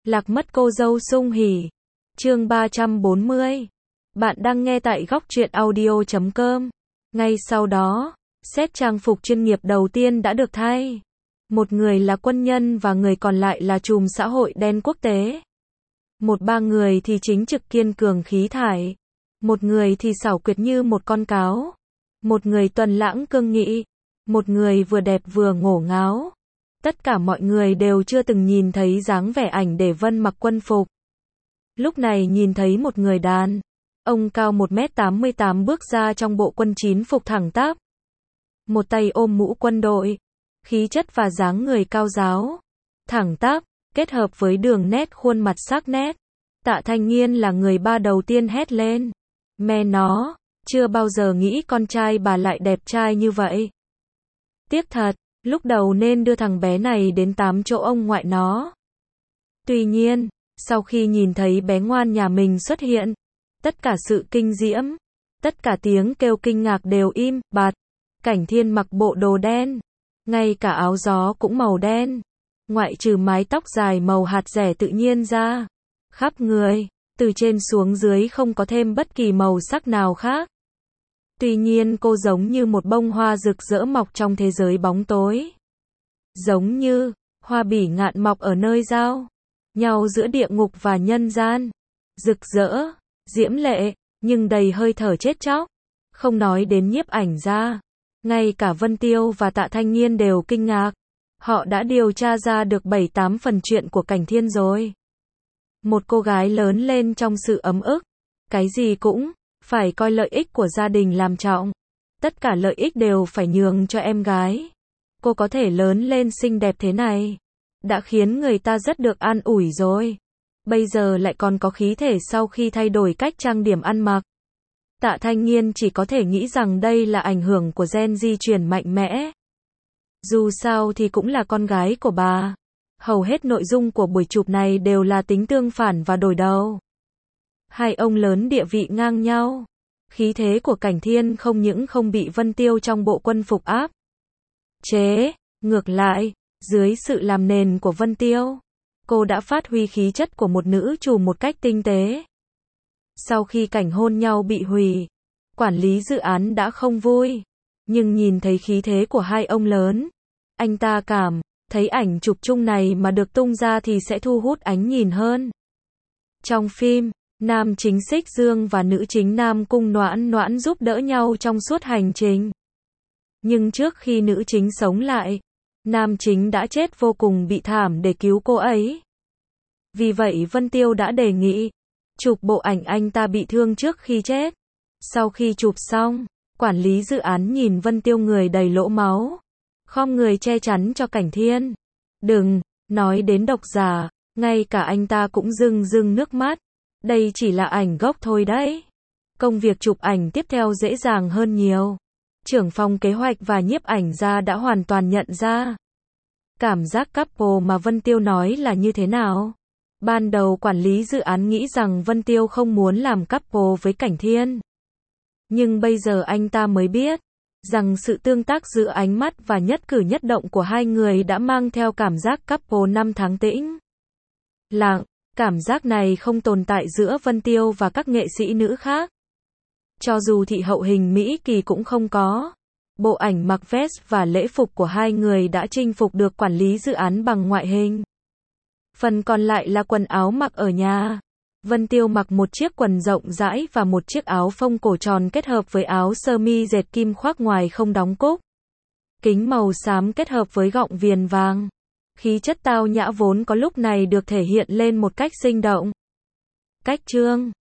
Lạc mất cô dâu sung hỉ. Chương 340. Bạn đang nghe tại góc truyện audio.com. Ngay sau đó, set trang phục chuyên nghiệp đầu tiên đã được thay. Một người là quân nhân và người còn lại là trùm xã hội đen quốc tế. Ba người thì chính trực kiên cường khí thải. Một người thì xảo quyệt như một con cáo. Một người tuần lãng cương nghị. Một người vừa đẹp vừa ngổ ngáo. Tất cả mọi người đều chưa từng nhìn thấy dáng vẻ ảnh để Vân mặc quân phục. Lúc này nhìn thấy một người đàn ông cao 1m88 bước ra trong bộ quân chín phục thẳng tắp. Một tay ôm mũ quân đội, khí chất và dáng người cao ráo, thẳng tắp, kết hợp với đường nét khuôn mặt sắc nét. Tạ Thanh Nghiên là người ba đầu tiên hét lên. Mẹ nó, chưa bao giờ nghĩ con trai bà lại đẹp trai như vậy. Tiếc thật, lúc đầu nên đưa thằng bé này đến 8 chỗ ông ngoại nó. Tuy nhiên, sau khi nhìn thấy bé ngoan nhà mình xuất hiện, tất cả sự kinh diễm, tất cả tiếng kêu kinh ngạc đều im bặt. Cảnh Thiên mặc bộ đồ đen, ngay cả áo gió cũng màu đen, ngoại trừ mái tóc dài màu hạt dẻ tự nhiên ra, khắp người, từ trên xuống dưới không có thêm bất kỳ màu sắc nào khác. Tuy nhiên cô giống như một bông hoa rực rỡ mọc trong thế giới bóng tối. Giống như hoa bỉ ngạn mọc ở nơi giao nhau giữa địa ngục và nhân gian. Rực rỡ, diễm lệ, nhưng đầy hơi thở chết chóc. Không nói đến nhiếp ảnh gia, ngay cả Vân Tiêu và Tạ Thanh Nghiên đều kinh ngạc. Họ đã điều tra ra được 7-8 phần chuyện của Cảnh Thiên rồi. Một cô gái lớn lên trong sự ấm ức, cái gì cũng phải coi lợi ích của gia đình làm trọng. Tất cả lợi ích đều phải nhường cho em gái. Cô có thể lớn lên xinh đẹp thế này, đã khiến người ta rất được an ủi rồi. Bây giờ lại còn có khí thể sau khi thay đổi cách trang điểm ăn mặc. Tạ Thanh Nghiên chỉ có thể nghĩ rằng đây là ảnh hưởng của gen di truyền mạnh mẽ. Dù sao thì cũng là con gái của bà. Hầu hết nội dung của buổi chụp này đều là tính tương phản và đổi đầu. Hai ông lớn địa vị ngang nhau. Khí thế của Cảnh Thiên không những không bị Vân Tiêu trong bộ quân phục áp chế, ngược lại, dưới sự làm nền của Vân Tiêu, cô đã phát huy khí chất của một nữ trùm một cách tinh tế. Sau khi cảnh hôn nhau bị hủy, quản lý dự án đã không vui, nhưng nhìn thấy khí thế của hai ông lớn, anh ta cảm thấy ảnh chụp chung này mà được tung ra thì sẽ thu hút ánh nhìn hơn. Trong phim, nam chính Xích Dương và nữ chính Nam Cung Noãn Noãn giúp đỡ nhau trong suốt hành trình. Nhưng trước khi nữ chính sống lại, nam chính đã chết vô cùng bi thảm để cứu cô ấy. Vì vậy Vân Tiêu đã đề nghị chụp bộ ảnh anh ta bị thương trước khi chết. Sau khi chụp xong, quản lý dự án nhìn Vân Tiêu người đầy lỗ máu, khom người che chắn cho Cảnh Thiên. Đừng nói đến độc giả, ngay cả anh ta cũng rưng rưng nước mắt. Đây chỉ là ảnh gốc thôi đấy. Công việc chụp ảnh tiếp theo dễ dàng hơn nhiều. Trưởng phòng kế hoạch và nhiếp ảnh gia đã hoàn toàn nhận ra cảm giác couple mà Vân Tiêu nói là như thế nào. Ban đầu quản lý dự án nghĩ rằng Vân Tiêu không muốn làm couple với Cảnh Thiên. Nhưng bây giờ anh ta mới biết rằng sự tương tác giữa ánh mắt và nhất cử nhất động của hai người đã mang theo cảm giác couple năm tháng tĩnh lặng. Cảm giác này không tồn tại giữa Vân Tiêu và các nghệ sĩ nữ khác. Cho dù thị hậu hình Mỹ Kỳ cũng không có. Bộ ảnh mặc vest và lễ phục của hai người đã chinh phục được quản lý dự án bằng ngoại hình. Phần còn lại là quần áo mặc ở nhà. Vân Tiêu mặc một chiếc quần rộng rãi và một chiếc áo phông cổ tròn kết hợp với áo sơ mi dệt kim khoác ngoài không đóng cúc. Kính màu xám kết hợp với gọng viền vàng. Khí chất tao nhã vốn có lúc này được thể hiện lên một cách sinh động. Cách trương